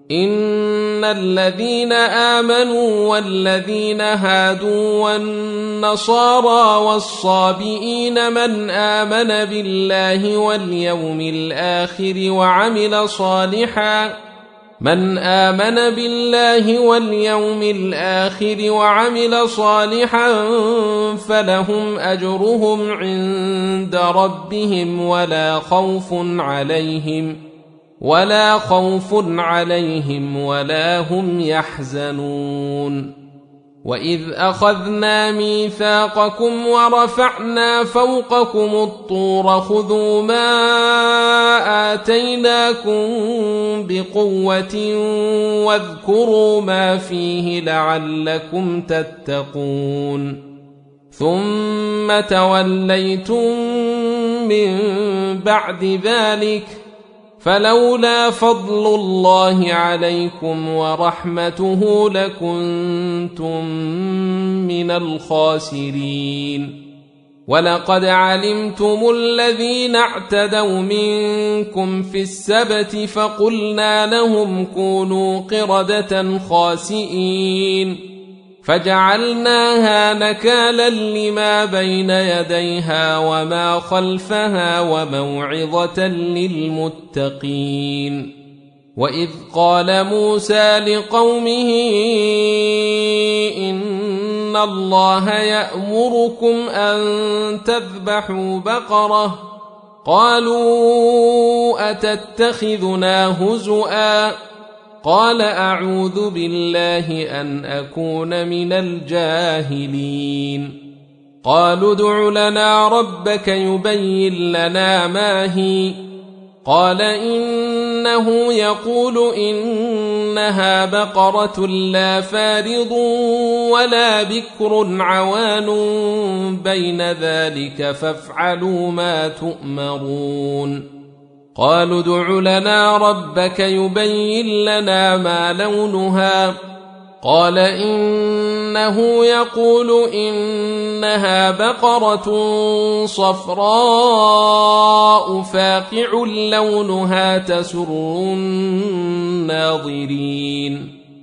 إن الذين آمنوا والذين هادوا والنصارى والصابئين من آمن بالله واليوم الآخر وعمل صالحا فلهم أجرهم عند ربهم ولا خوف عليهم ولا هم يحزنون. وإذ أخذنا ميثاقكم ورفعنا فوقكم الطور خذوا ما آتيناكم بقوة واذكروا ما فيه لعلكم تتقون ثم توليتم من بعد ذلك فلولا فضل الله عليكم ورحمته لكنتم من الخاسرين. ولقد علمتم الذين اعتدوا منكم في السبت فقلنا لهم كونوا قردة خاسئين فجعلناها نكالا لما بين يديها وما خلفها وموعظة للمتقين. وإذ قال موسى لقومه إن الله يأمركم أن تذبحوا بقرة قالوا أتتخذنا هزؤا قال أعوذ بالله أن أكون من الجاهلين. قالوا ادع لنا ربك يبين لنا ما هي قال إنه يقول إنها بقرة لا فارض ولا بكر عوان بين ذلك فافعلوا ما تؤمرون. قالوا ادع لنا ربك يبين لنا ما لونها قال إنه يقول إنها بقرة صفراء فاقع لونها تسر الناظرين.